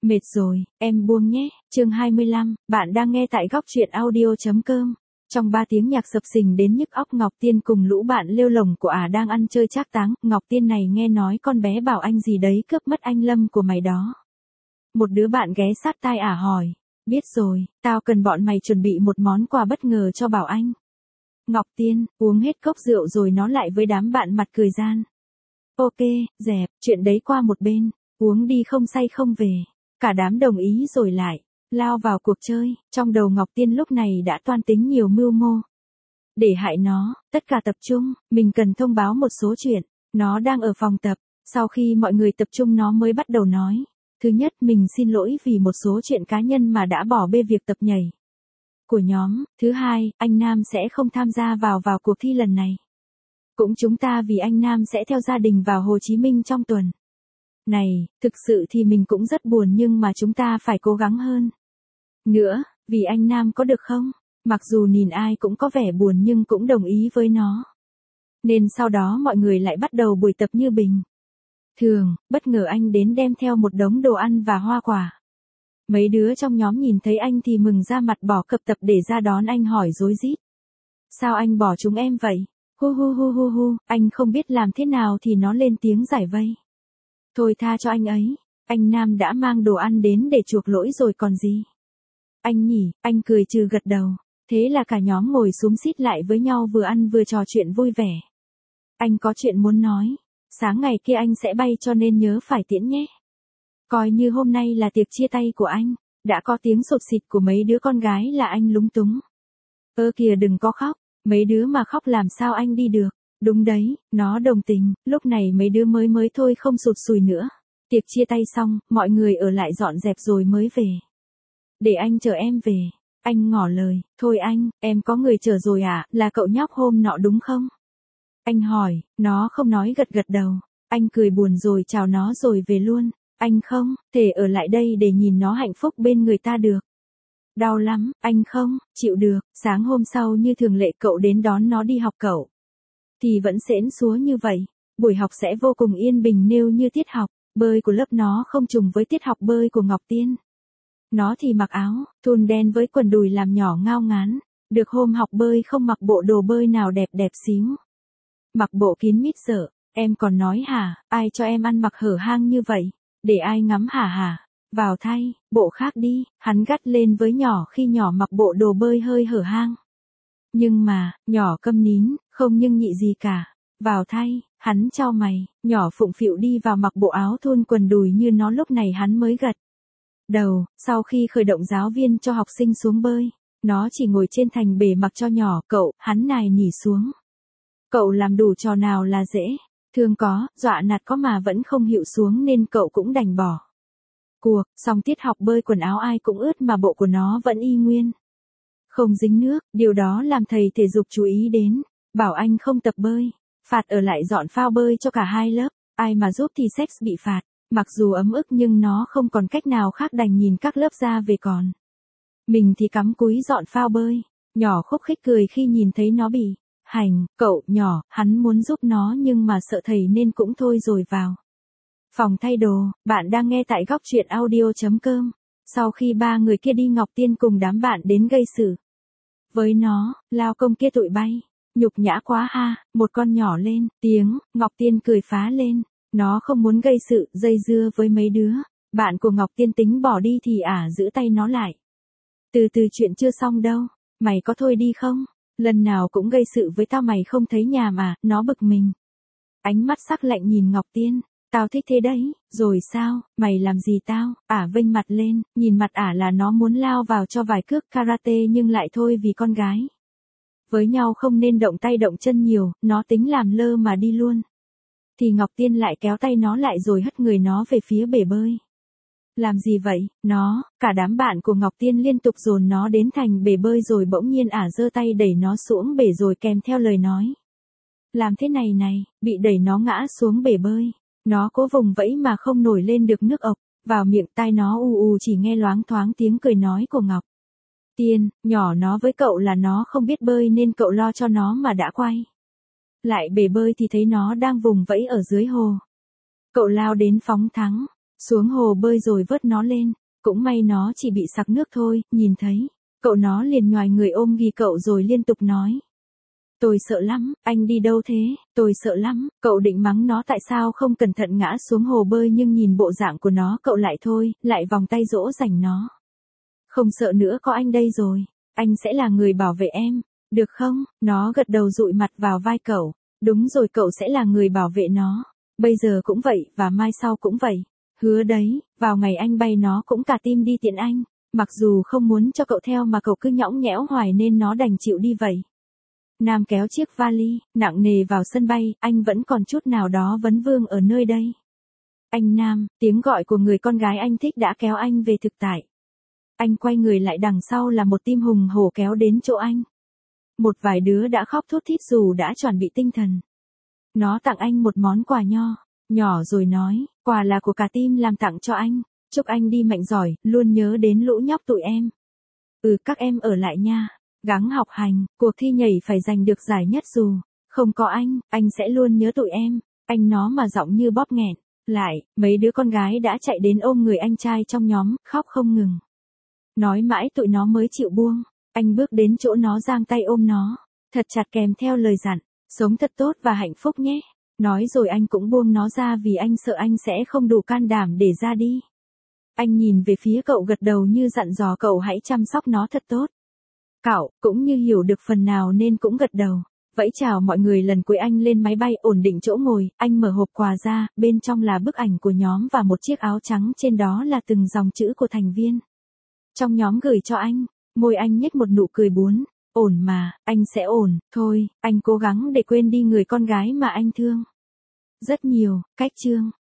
Mệt rồi, em buông nhé. Chương 25, bạn đang nghe tại góc truyện audio.com. Trong 3 tiếng nhạc sập sình đến nhức óc, Ngọc Tiên cùng lũ bạn lêu lổng của đang ăn chơi trác táng. Ngọc Tiên này nghe nói con bé bảo anh gì đấy cướp mất anh Lâm của mày đó. Một đứa bạn ghé sát tai hỏi. Biết rồi, tao cần bọn mày chuẩn bị một món quà bất ngờ cho Bảo Anh. Ngọc Tiên, uống hết cốc rượu rồi nó lại với đám bạn mặt cười gian. Ok, dẹp, chuyện đấy qua một bên, uống đi không say không về. Cả đám đồng ý rồi lại lao vào cuộc chơi. Trong đầu Ngọc Tiên lúc này đã toan tính nhiều mưu mô để hại nó. Tất cả tập trung, mình cần thông báo một số chuyện. Nó đang ở phòng tập. Sau khi mọi người tập trung nó mới bắt đầu nói. Thứ nhất, mình xin lỗi vì một số chuyện cá nhân mà đã bỏ bê việc tập nhảy của nhóm. Thứ hai, anh Nam sẽ không tham gia vào cuộc thi lần này. Cũng chúng ta vì anh Nam sẽ theo gia đình vào Hồ Chí Minh trong tuần này. Thực sự thì mình cũng rất buồn nhưng mà chúng ta phải cố gắng hơn nữa, vì anh Nam có được không? Mặc dù nhìn ai cũng có vẻ buồn nhưng cũng đồng ý với nó. Nên sau đó mọi người lại bắt đầu buổi tập như bình thường. Bất ngờ anh đến đem theo một đống đồ ăn và hoa quả. Mấy đứa trong nhóm nhìn thấy anh thì mừng ra mặt, bỏ cập tập để ra đón anh, hỏi rối rít. Sao anh bỏ chúng em vậy? Hu hu hu hu hu, anh không biết làm thế nào thì nó lên tiếng giải vây. Thôi tha cho anh ấy, anh Nam đã mang đồ ăn đến để chuộc lỗi rồi còn gì. Anh nhỉ, anh cười trừ gật đầu. Thế là cả nhóm ngồi xúm xít lại với nhau, vừa ăn vừa trò chuyện vui vẻ. Anh có chuyện muốn nói. Sáng ngày kia anh sẽ bay cho nên nhớ phải tiễn nhé. Coi như hôm nay là tiệc chia tay của anh. Đã có tiếng sột xịt của mấy đứa con gái là anh lúng túng. Ơ kìa, đừng có khóc. Mấy đứa mà khóc làm sao anh đi được. Đúng đấy, nó đồng tình. Lúc này mấy đứa mới thôi không sụt sùi nữa. Tiệc chia tay xong, mọi người ở lại dọn dẹp rồi mới về. Để anh chở em về. Anh ngỏ lời. Thôi anh, em có người chở rồi à, là cậu nhóc hôm nọ đúng không? Anh hỏi, nó không nói, gật gật đầu. Anh cười buồn rồi chào nó rồi về luôn. Anh không thể ở lại đây để nhìn nó hạnh phúc bên người ta được. Đau lắm, anh không chịu được. Sáng hôm sau như thường lệ cậu đến đón nó đi học. Cậu thì vẫn xến xúa như vậy. Buổi học sẽ vô cùng yên bình nếu như tiết học bơi của lớp nó không trùng với tiết học bơi của Ngọc Tiên. Nó thì mặc áo thun đen với quần đùi làm nhỏ ngao ngán. Được hôm học bơi không mặc bộ đồ bơi nào đẹp xíu. Mặc bộ kín mít sợ. Em còn nói hả, ai cho em ăn mặc hở hang như vậy? Để ai ngắm hả? Vào thay, bộ khác đi. Hắn gắt lên với nhỏ khi nhỏ mặc bộ đồ bơi hơi hở hang. Nhưng mà, nhỏ câm nín, không nhưng nhị gì cả. Vào thay, hắn chau mày, nhỏ phụng phịu đi vào mặc bộ áo thun quần đùi như nó. Lúc này hắn mới gật đầu. Sau khi khởi động giáo viên cho học sinh xuống bơi, nó chỉ ngồi trên thành bể mặc cho nhỏ. Cậu, hắn nài nỉ xuống. Cậu làm đủ trò nào là dễ. Thương có, dọa nạt có mà vẫn không hiệu xuống nên cậu cũng đành bỏ cuộc. Xong tiết học bơi quần áo ai cũng ướt mà bộ của nó vẫn y nguyên. Không dính nước, điều đó làm thầy thể dục chú ý đến. Bảo anh không tập bơi. Phạt ở lại dọn phao bơi cho cả hai lớp. Ai mà giúp thì sex bị phạt. Mặc dù ấm ức nhưng nó không còn cách nào khác, đành nhìn các lớp ra về, còn mình thì cắm cúi dọn phao bơi. Nhỏ khúc khích cười khi nhìn thấy nó bị hành. Cậu nhỏ, hắn muốn giúp nó nhưng mà sợ thầy nên cũng thôi rồi vào phòng thay đồ. Bạn đang nghe tại góc truyện audio.com. Sau khi 3 người kia đi, Ngọc Tiên cùng đám bạn đến gây sự với nó. Lao công kia tụi bay, nhục nhã quá ha. Một con nhỏ lên tiếng. Ngọc Tiên cười phá lên. Nó không muốn gây sự dây dưa với mấy đứa bạn của Ngọc Tiên, tính bỏ đi thì giữ tay nó lại. Từ từ, chuyện chưa xong đâu. Mày có thôi đi không? Lần nào cũng gây sự với tao, mày không thấy nhà mà. Nó bực mình. Ánh mắt sắc lạnh nhìn Ngọc Tiên. Tao thích thế đấy. Rồi sao, mày làm gì tao? Vênh mặt lên, nhìn mặt là nó muốn lao vào cho vài cước karate nhưng lại thôi vì con gái. Với nhau không nên động tay động chân nhiều, nó tính làm lơ mà đi luôn. Thì Ngọc Tiên lại kéo tay nó lại rồi hất người nó về phía bể bơi. Làm gì vậy, nó? Cả đám bạn của Ngọc Tiên liên tục dồn nó đến thành bể bơi rồi bỗng nhiên giơ tay đẩy nó xuống bể rồi kèm theo lời nói. Làm thế này này, bị đẩy nó ngã xuống bể bơi. Nó cố vùng vẫy mà không nổi lên được nước ộc vào miệng, tai nó u chỉ nghe loáng thoáng tiếng cười nói của Ngọc Tiên. Nhỏ nó với cậu là nó không biết bơi nên cậu lo cho nó mà đã quay lại bể bơi thì thấy nó đang vùng vẫy ở dưới hồ. Cậu lao đến phóng thắng. xuống hồ bơi rồi vớt nó lên, cũng may nó chỉ bị sặc nước thôi, nhìn thấy, cậu nó liền nhoài người ôm ghì cậu rồi liên tục nói. Tôi sợ lắm, anh đi đâu thế, tôi sợ lắm, cậu định mắng nó tại sao không cẩn thận ngã xuống hồ bơi nhưng nhìn bộ dạng của nó cậu lại thôi, lại vòng tay dỗ dành nó. Không sợ nữa có anh đây rồi, anh sẽ là người bảo vệ em, được không? Nó gật đầu dụi mặt vào vai cậu, đúng rồi cậu sẽ là người bảo vệ nó, bây giờ cũng vậy và mai sau cũng vậy, hứa đấy, vào ngày anh bay nó cũng cả tim đi tiện anh, mặc dù không muốn cho cậu theo mà cậu cứ nhõng nhẽo hoài nên nó đành chịu đi vậy. Nam kéo chiếc vali, nặng nề vào sân bay, anh vẫn còn chút nào đó vấn vương ở nơi đây. Anh Nam, tiếng gọi của người con gái anh thích đã kéo anh về thực tại. Anh quay người lại đằng sau là một tim hùng hổ kéo đến chỗ anh. Một vài đứa đã khóc thút thít dù đã chuẩn bị tinh thần. Nó tặng anh một món quà nhỏ rồi nói, quà là của cả team làm tặng cho anh, chúc anh đi mạnh giỏi, luôn nhớ đến lũ nhóc tụi em. Các em ở lại nha, gắng học hành, cuộc thi nhảy phải giành được giải nhất dù không có anh sẽ luôn nhớ tụi em, anh nó mà giọng như bóp nghẹn. Lại, mấy đứa con gái đã chạy đến ôm người anh trai trong nhóm, khóc không ngừng. Nói mãi tụi nó mới chịu buông, anh bước đến chỗ nó giang tay ôm nó, thật chặt kèm theo lời dặn, sống thật tốt và hạnh phúc nhé. Nói rồi anh cũng buông nó ra vì anh sợ anh sẽ không đủ can đảm để ra đi. Anh nhìn về phía cậu gật đầu như dặn dò cậu hãy chăm sóc nó thật tốt. Cậu cũng như hiểu được phần nào nên cũng gật đầu. Vẫy chào mọi người lần cuối anh lên máy bay ổn định chỗ ngồi, anh mở hộp quà ra, bên trong là bức ảnh của nhóm và một chiếc áo trắng trên đó là từng dòng chữ của thành viên. Trong nhóm gửi cho anh, môi anh nhếch một nụ cười buồn. Ổn mà, anh sẽ ổn, thôi, anh cố gắng để quên đi người con gái mà anh thương. Rất nhiều, cách chương.